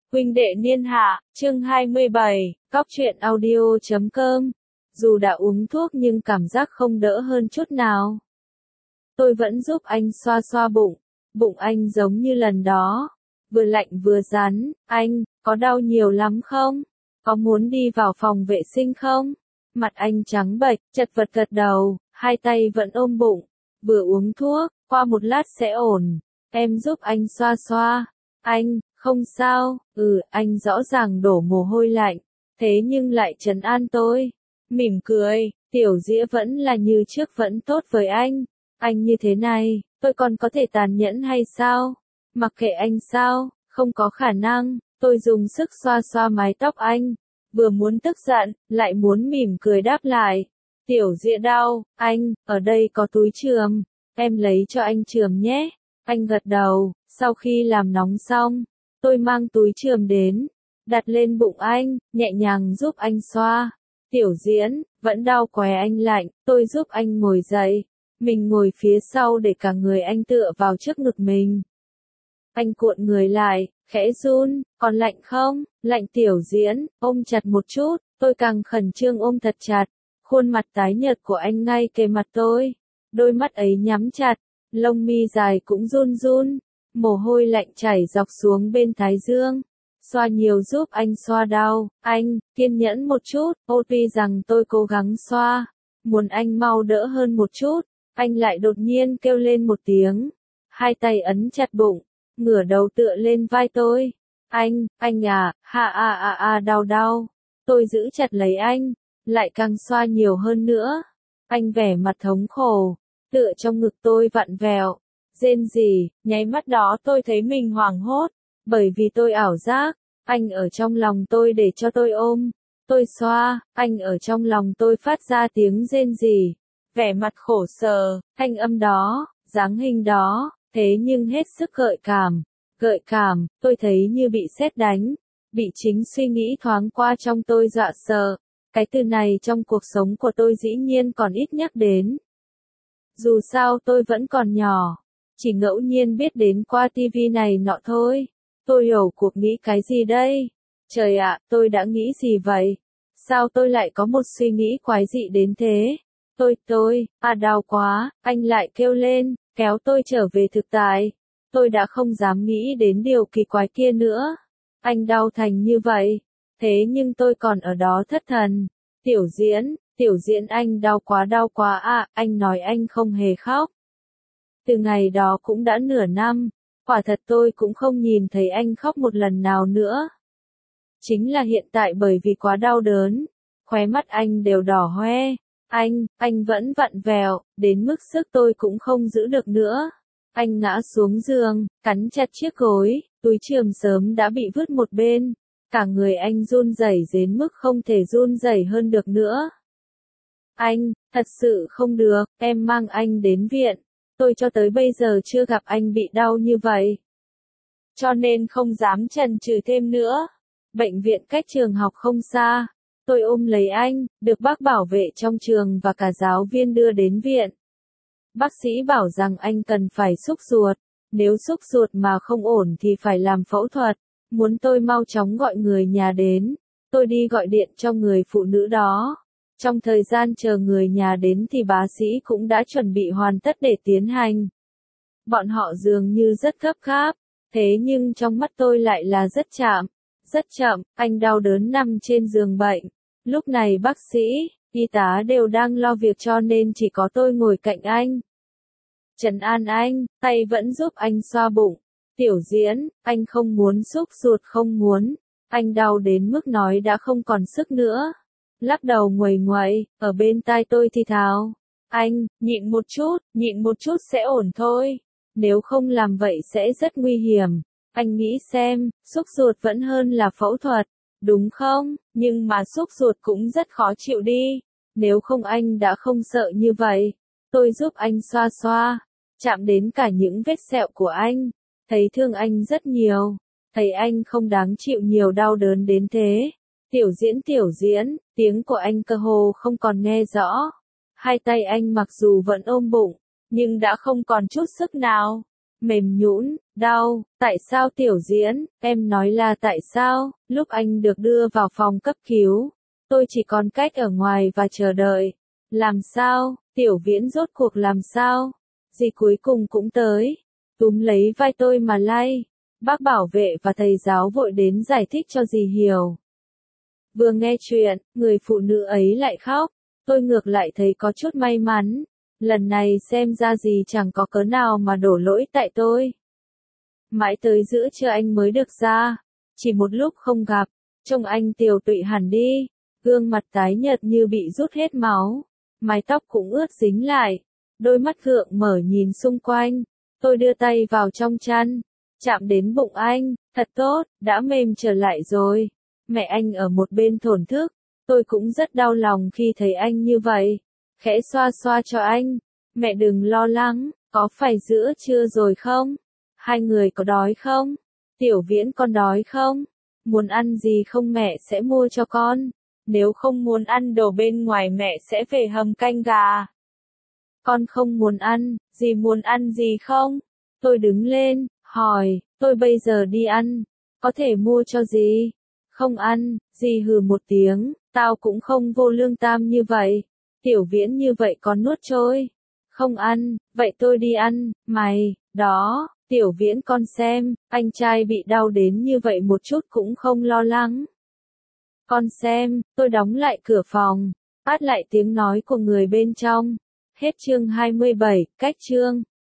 Huynh đệ niên hạ, chương 27, Cóc truyện audio.com. Dù đã uống thuốc nhưng cảm giác không đỡ hơn chút nào. Tôi vẫn giúp anh xoa xoa bụng. Bụng anh giống như lần đó. Vừa lạnh vừa rắn. Anh, có đau nhiều lắm không? Có muốn đi vào phòng vệ sinh không? Mặt anh trắng bệch, chật vật gật đầu, hai tay vẫn ôm bụng. Vừa uống thuốc, qua một lát sẽ ổn. Em giúp anh xoa xoa. Anh, không sao, anh rõ ràng đổ mồ hôi lạnh. Thế nhưng lại trấn an tôi. Mỉm cười, tiểu dĩa vẫn là như trước vẫn tốt với anh. Anh như thế này, tôi còn có thể tàn nhẫn hay sao? Mặc kệ anh sao, không có khả năng. Tôi dùng sức xoa xoa mái tóc anh. Vừa muốn tức giận, lại muốn mỉm cười đáp lại. Tiểu dĩa đau, anh, ở đây có túi chườm. Em lấy cho anh chườm nhé. Anh gật đầu, sau khi làm nóng xong, tôi mang túi chườm đến, đặt lên bụng anh, nhẹ nhàng giúp anh xoa. Tiểu diễn, vẫn đau què anh lạnh, tôi giúp anh ngồi dậy. Mình ngồi phía sau để cả người anh tựa vào trước ngực mình. Anh cuộn người lại, khẽ run, còn lạnh không? Lạnh tiểu diễn, ôm chặt một chút, tôi càng khẩn trương ôm thật chặt. Khuôn mặt tái nhợt của anh ngay kề mặt tôi, đôi mắt ấy nhắm chặt, lông mi dài cũng run run, mồ hôi lạnh chảy dọc xuống bên thái dương. Xoa nhiều giúp anh xoa đau, anh, kiên nhẫn một chút, tuy rằng tôi cố gắng xoa, muốn anh mau đỡ hơn một chút, anh lại đột nhiên kêu lên một tiếng, hai tay ấn chặt bụng, ngửa đầu tựa lên vai tôi. Anh à, đau đau. Tôi giữ chặt lấy anh, lại càng xoa nhiều hơn nữa. Anh vẻ mặt thống khổ, tựa trong ngực tôi vặn vẹo, rên rỉ, nháy mắt đó tôi thấy mình hoảng hốt, bởi vì tôi ảo giác, anh ở trong lòng tôi để cho tôi ôm, tôi xoa, anh ở trong lòng tôi phát ra tiếng rên rỉ, vẻ mặt khổ sở, thanh âm đó, dáng hình đó, thế nhưng hết sức gợi cảm, tôi thấy như bị sét đánh, bị chính suy nghĩ thoáng qua trong tôi dọa sợ, cái từ này trong cuộc sống của tôi dĩ nhiên còn ít nhắc đến. Dù sao tôi vẫn còn nhỏ, chỉ ngẫu nhiên biết đến qua tivi này nọ thôi. Tôi hiểu cuộc nghĩ cái gì đây? Trời ạ, tôi đã nghĩ gì vậy? Sao tôi lại có một suy nghĩ quái dị đến thế? Đau quá, anh lại kêu lên, kéo tôi trở về thực tại. Tôi đã không dám nghĩ đến điều kỳ quái kia nữa. Anh đau thành như vậy, thế nhưng tôi còn ở đó thất thần. Tiểu diễn anh đau quá à, anh nói anh không hề khóc. Từ ngày đó cũng đã nửa năm, quả thật tôi cũng không nhìn thấy anh khóc một lần nào nữa. Chính là hiện tại bởi vì quá đau đớn, khóe mắt anh đều đỏ hoe, anh vẫn vặn vẹo, đến mức sức tôi cũng không giữ được nữa. Anh ngã xuống giường, cắn chặt chiếc gối, túi chườm sớm đã bị vứt một bên, cả người anh run rẩy đến mức không thể run rẩy hơn được nữa. Anh, thật sự không được, em mang anh đến viện. Tôi cho tới bây giờ chưa gặp anh bị đau như vậy. Cho nên không dám chần chừ thêm nữa. Bệnh viện cách trường học không xa. Tôi ôm lấy anh, được bác bảo vệ trong trường và cả giáo viên đưa đến viện. Bác sĩ bảo rằng anh cần phải xúc ruột. Nếu xúc ruột mà không ổn thì phải làm phẫu thuật. Muốn tôi mau chóng gọi người nhà đến. Tôi đi gọi điện cho người phụ nữ đó. Trong thời gian chờ người nhà đến thì bác sĩ cũng đã chuẩn bị hoàn tất để tiến hành. Bọn họ dường như rất gấp gáp, thế nhưng trong mắt tôi lại là rất chậm, anh đau đớn nằm trên giường bệnh. Lúc này bác sĩ, y tá đều đang lo việc cho nên chỉ có tôi ngồi cạnh anh. Trấn an anh, tay vẫn giúp anh xoa bụng. Tiểu diễn, anh không muốn xúc ruột không muốn. Anh đau đến mức nói đã không còn sức nữa. Lắc đầu nguầy nguậy, ở bên tai tôi thì thào. Anh, nhịn một chút sẽ ổn thôi. Nếu không làm vậy sẽ rất nguy hiểm. Anh nghĩ xem, xúc ruột vẫn hơn là phẫu thuật, đúng không? Nhưng mà xúc ruột cũng rất khó chịu đi. Nếu không anh đã không sợ như vậy. Tôi giúp anh xoa xoa, chạm đến cả những vết sẹo của anh. Thấy thương anh rất nhiều. Thấy anh không đáng chịu nhiều đau đớn đến thế. Tiểu diễn, tiếng của anh cơ hồ không còn nghe rõ. Hai tay anh mặc dù vẫn ôm bụng, nhưng đã không còn chút sức nào. mềm nhũn, đau, tại sao Tiểu Diễn, em nói là tại sao, lúc anh được đưa vào phòng cấp cứu, tôi chỉ còn cách ở ngoài và chờ đợi. Làm sao, Tiểu Viễn rốt cuộc làm sao? Dì cuối cùng cũng tới, túm lấy vai tôi mà lay. Bác bảo vệ và thầy giáo vội đến giải thích cho dì hiểu. Vừa nghe chuyện, người phụ nữ ấy lại khóc, tôi ngược lại thấy có chút may mắn. Lần này xem ra dì chẳng có cớ nào mà đổ lỗi tại tôi. Mãi tới giữa trưa anh mới được ra, chỉ một lúc không gặp, trông anh tiều tụy hẳn đi, gương mặt tái nhợt như bị rút hết máu, mái tóc cũng ướt dính lại, đôi mắt gượng mở nhìn xung quanh, tôi đưa tay vào trong chăn, chạm đến bụng anh, thật tốt, đã mềm trở lại rồi. Mẹ anh ở một bên thổn thức, tôi cũng rất đau lòng khi thấy anh như vậy, khẽ xoa xoa cho anh, mẹ đừng lo lắng, có phải giữa trưa rồi không? Hai người có đói không? Tiểu Viễn con đói không? Muốn ăn gì không mẹ sẽ mua cho con, nếu không muốn ăn đồ bên ngoài mẹ sẽ về hầm canh gà. Con không muốn ăn, dì muốn ăn gì không? Tôi đứng lên, hỏi, tôi bây giờ đi ăn, có thể mua cho dì? Không ăn, dì hừ một tiếng, tao cũng không vô lương tam như vậy. Tiểu Viễn như vậy còn nuốt trôi. Không ăn, vậy tôi đi ăn, mày, đó, Tiểu Viễn con xem, anh trai bị đau đến như vậy một chút cũng không lo lắng. Con xem, tôi đóng lại cửa phòng, phát lại tiếng nói của người bên trong. Hết chương 27, cách chương.